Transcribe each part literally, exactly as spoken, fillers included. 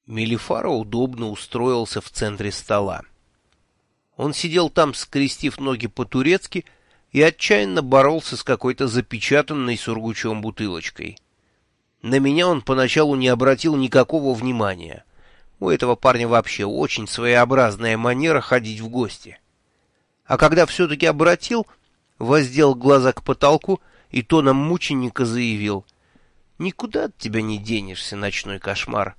Мелифаро удобно устроился в центре стола. Он сидел там, скрестив ноги по-турецки, и отчаянно боролся с какой-то запечатанной сургучом бутылочкой. На меня он поначалу не обратил никакого внимания. У этого парня вообще очень своеобразная манера ходить в гости. А когда все-таки обратил, воздел глаза к потолку и тоном мученика заявил: «Никуда от тебя не денешься, ночной кошмар».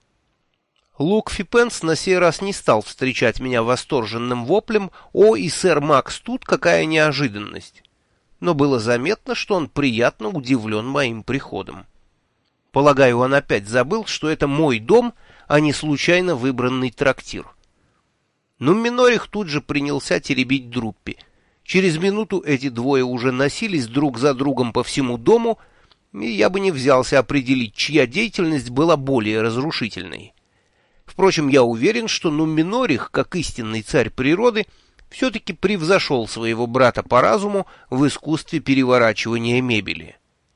Лукфи Пенс на сей раз не стал встречать меня восторженным воплем: «О, и сэр Макс тут, какая неожиданность!» Но было заметно, что он приятно удивлен моим приходом. Полагаю, он опять забыл, что это мой дом, а не случайно выбранный трактир. Нумминорих тут же принялся теребить Друппи. Через минуту эти двое уже носились друг за другом по всему дому, и я бы не взялся определить, чья деятельность была более разрушительной. Впрочем, я уверен, что Нумминорих, как истинный царь природы, все-таки превзошел своего брата по разуму в искусстве переворачивания мебели.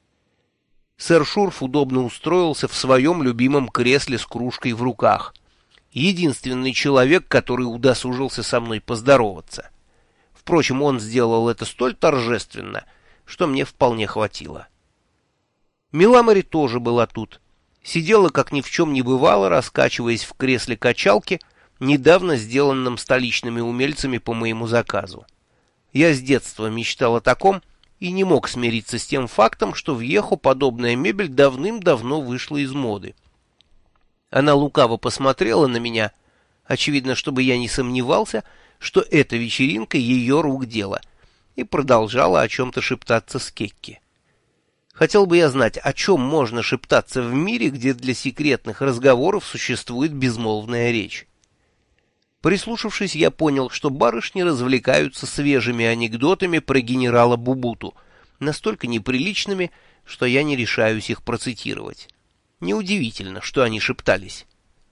Сэр Шурф удобно устроился в своем любимом кресле с кружкой в руках. Единственный человек, который удосужился со мной поздороваться. Впрочем, он сделал это столь торжественно, что мне вполне хватило. Миламари тоже была тут. Сидела, как ни в чем не бывало, раскачиваясь в кресле качалки, недавно сделанном столичными умельцами по моему заказу. Я с детства мечтал о таком и не мог смириться с тем фактом, что в Йехо подобная мебель давным-давно вышла из моды. Она лукаво посмотрела на меня, очевидно, чтобы я не сомневался, что эта вечеринка ее рук дело, и продолжала о чем-то шептаться с Кекки. Хотел бы я знать, о чем можно шептаться в мире, где для секретных разговоров существует безмолвная речь. Прислушавшись, я понял, что барышни развлекаются свежими анекдотами про генерала Бубуту, настолько неприличными, что я не решаюсь их процитировать. Неудивительно, что они шептались.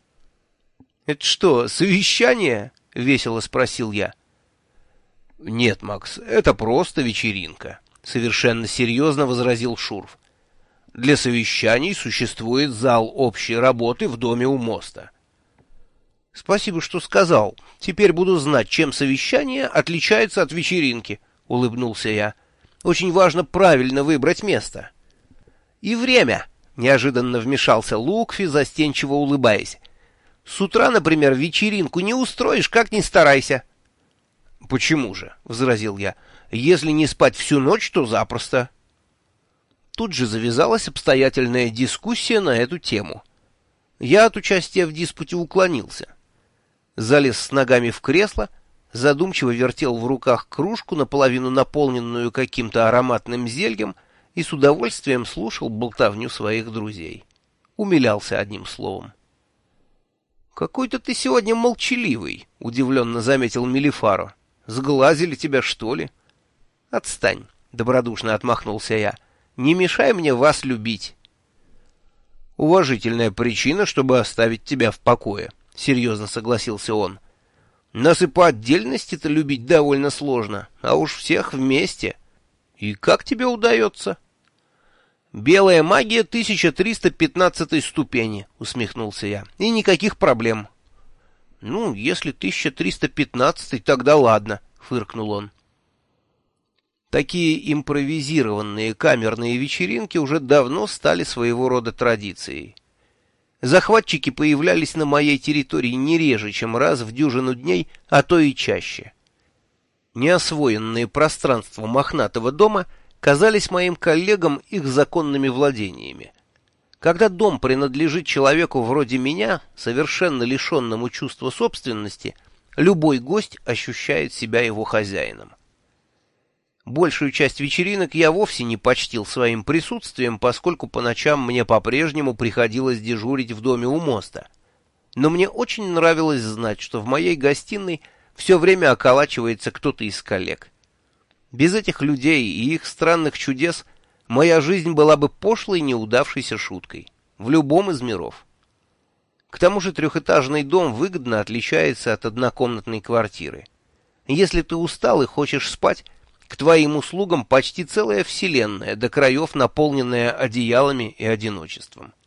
— Это что, совещание? — весело спросил я. — Нет, Макс, это просто вечеринка. — совершенно серьезно возразил Шурф. «Для совещаний существует зал общей работы в доме у моста». «Спасибо, что сказал. Теперь буду знать, чем совещание отличается от вечеринки», — улыбнулся я. «Очень важно правильно выбрать место». «И время», — неожиданно вмешался Лукфи, застенчиво улыбаясь. «С утра, например, вечеринку не устроишь, как ни старайся». «Почему же?» — возразил я. «Если не спать всю ночь, то запросто». Тут же завязалась обстоятельная дискуссия на эту тему. Я от участия в диспуте уклонился. Залез с ногами в кресло, задумчиво вертел в руках кружку, наполовину наполненную каким-то ароматным зельем, и с удовольствием слушал болтовню своих друзей. Умилялся одним словом. «Какой-то ты сегодня молчаливый», — удивленно заметил Мелифаро. «Сглазили тебя, что ли?» «Отстань», — добродушно отмахнулся я. «Не мешай мне вас любить». «Уважительная причина, чтобы оставить тебя в покое», — серьезно согласился он. «Нас и по отдельности-то любить довольно сложно, а уж всех вместе. И как тебе удается?» «Белая магия тысяча триста пятнадцатой ступени», — усмехнулся я. «И никаких проблем». «Ну, если тысяча триста пятнадцатый, тогда ладно», — фыркнул он. Такие импровизированные камерные вечеринки уже давно стали своего рода традицией. Захватчики появлялись на моей территории не реже, чем раз в дюжину дней, а то и чаще. Неосвоенные пространства мохнатого дома казались моим коллегам их законными владениями. Когда дом принадлежит человеку вроде меня, совершенно лишенному чувства собственности, любой гость ощущает себя его хозяином. Большую часть вечеринок я вовсе не почтил своим присутствием, поскольку по ночам мне по-прежнему приходилось дежурить в доме у моста. Но мне очень нравилось знать, что в моей гостиной все время околачивается кто-то из коллег. Без этих людей и их странных чудес моя жизнь была бы пошлой неудавшейся шуткой в любом из миров. К тому же трехэтажный дом выгодно отличается от однокомнатной квартиры. Если ты устал и хочешь спать, к твоим услугам почти целая вселенная, до краев наполненная одеялами и одиночеством.